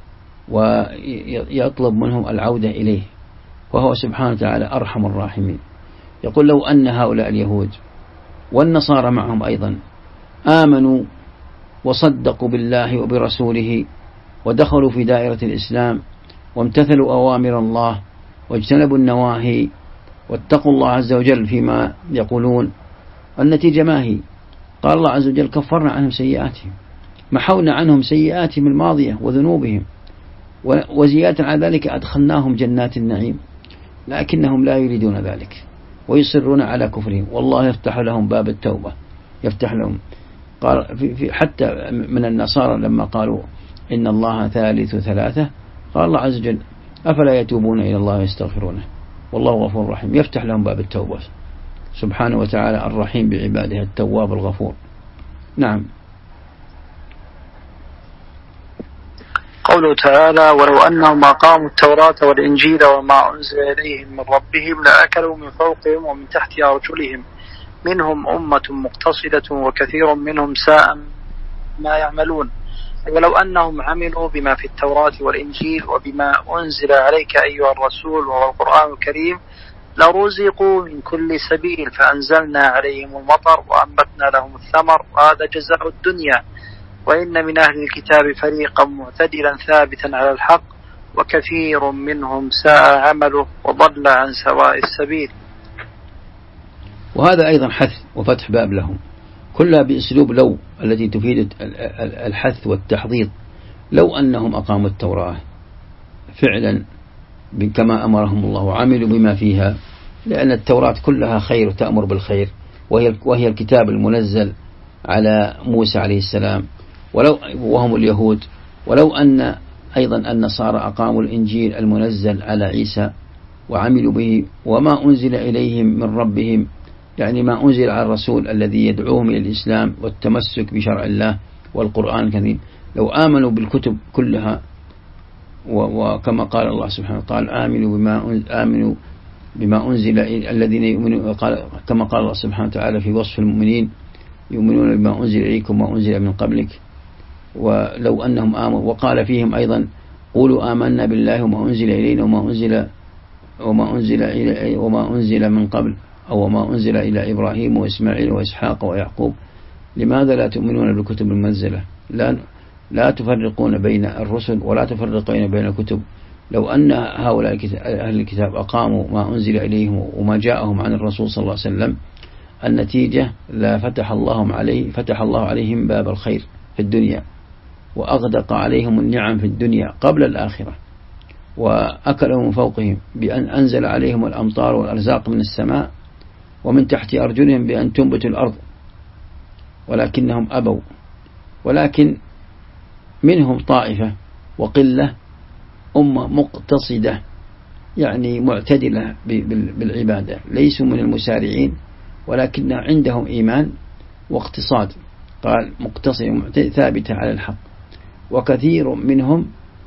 ويطلب منهم العودة إليه، وهو سبحانه وتعالى أرحم الراحمين. يقول: لو أن هؤلاء اليهود والنصارى معهم أيضا آمنوا وصدقوا بالله وبرسوله ودخلوا في دائرة الإسلام وامتثلوا أوامر الله واجتنبوا النواهي واتقوا الله عز وجل فيما يقولون، النتيجة ما هي؟ قال الله عز وجل: كفرنا عنهم سيئاتهم، محونا عنهم سيئاتهم الماضية وذنوبهم، وزيادة على ذلك أدخلناهم جنات النعيم. لكنهم لا يريدون ذلك ويصرون على كفرهم، والله يفتح لهم باب التوبة، يفتح لهم. قال حتى من النصارى لما قالوا إن الله ثالث ثلاثة، قال الله عز وجل: أفلا يتوبون إلى الله ويستغفرونه والله غفور رحيم، يفتح لهم باب التوبة سبحانه وتعالى، الرحيم بعباده التواب الغفور. نعم. قوله تعالى: ولو أنهم أقاموا التوراة والإنجيل وما أنزل إليهم من ربهم لأكلوا من فوقهم ومن تحت أرجلهم منهم أمة مقتصدة وكثير منهم ساء ما يعملون. ولو أنهم عملوا بما في التوراة والإنجيل وبما أنزل عليك أيها الرسول وهو القرآن الكريم لرزقوا من كل سبيل فأنزلنا عليهم المطر وأنبتنا لهم الثمر وهذا جزاء الدنيا. وإن من أهل الكتاب فريقا معتدلا ثابتا على الحق وكثير منهم ساء عمله وضل عن سواء السبيل. وهذا أيضا حث وفتح باب لهم، كلها بأسلوب لو التي تفيد الحث والتحضيض. لو أنهم أقاموا التوراة فعلا كما أمرهم الله وعملوا بما فيها، لأن التوراة كلها خير وتأمر بالخير، وهي الكتاب المنزل على موسى عليه السلام وهم اليهود. ولو أن أيضا النصارى أقاموا الإنجيل المنزل على عيسى وعملوا به وما أنزل إليهم من ربهم، يعني ما أنزل على الرسول الذي يدعوهم إلى الإسلام والتمسك بشرع الله والقرآن الكريم، لو آمنوا بالكتب كلها وكما قال الله سبحانه وتعالى: آمنوا بما أنزل الذين يؤمنون، كما قال الله سبحانه وتعالى في وصف المؤمنين: يؤمنون بما أنزل إليكم وما أنزل من قبلك. ولو أنهم آمنوا، وقال فيهم أيضا: قولوا آمنا بالله وما أنزل إلينا وما أنزل من قبل أو ما أنزل إلى إبراهيم وإسماعيل وإسحاق ويعقوب، لماذا لا تؤمنون بالكتب المنزلة؟ لا تفرقون بين الرسل ولا تفرقون بين الكتب. لو أن هؤلاء أهل الكتاب أقاموا ما أنزل إليهم وما جاءهم عن الرسول صلى الله عليه وسلم، النتيجة لا فتح الله عليهم باب الخير في الدنيا، وأغدق عليهم النعم في الدنيا قبل الآخرة، وأكلهم من فوقهم بأن أنزل عليهم الأمطار والأرزاق من السماء ومن تحت أرجلهم بأن تنبت الأرض، ولكنهم أبوا. ولكن منهم طائفة وقلة أمة مقتصدة، يعني معتدلة بالعبادة، ليسوا من المسارعين ولكن عندهم إيمان واقتصاد. قال: مقتصدة ثابتة على الحق. وكثير منهم،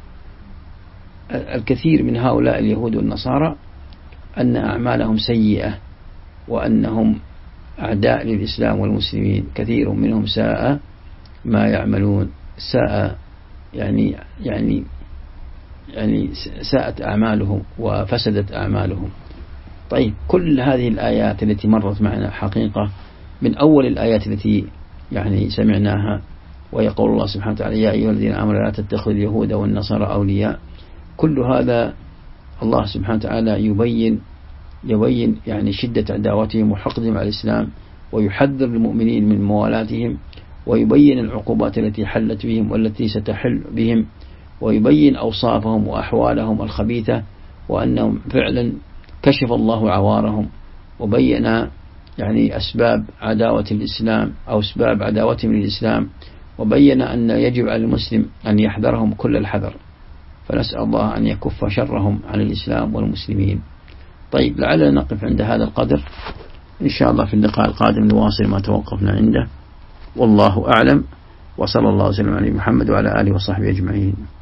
الكثير من هؤلاء اليهود والنصارى أن أعمالهم سيئة وأنهم أعداء للإسلام والمسلمين، كثير منهم ساء ما يعملون. ساء يعني يعني ساءت أعمالهم وفسدت أعمالهم. طيب كل هذه الآيات التي مرت معنا حقيقة من أول الآيات التي يعني سمعناها، ويقول الله سبحانه وتعالى يا أيها الذين آمنوا لا تتخذوا اليهود والنصارى أولياء، كل هذا الله سبحانه وتعالى يبين يعني شدة عداوتهم وحقدهم على الإسلام، ويحذر المؤمنين من موالاتهم، ويبين العقوبات التي حلت بهم والتي ستحل بهم، ويبين أوصافهم وأحوالهم الخبيثة، وأنهم فعلا كشف الله عوارهم، وبين يعني أسباب عداوة الإسلام أو أسباب عداوتهم للإسلام، وبين أن يجب على المسلم أن يحذرهم كل الحذر. فنسأل الله أن يكف شرهم عن الإسلام والمسلمين. طيب لعلنا نقف عند هذا القدر، إن شاء الله في اللقاء القادم نواصل ما توقفنا عنده، والله أعلم، وصلى الله وسلم على محمد وعلى آله وصحبه أجمعين.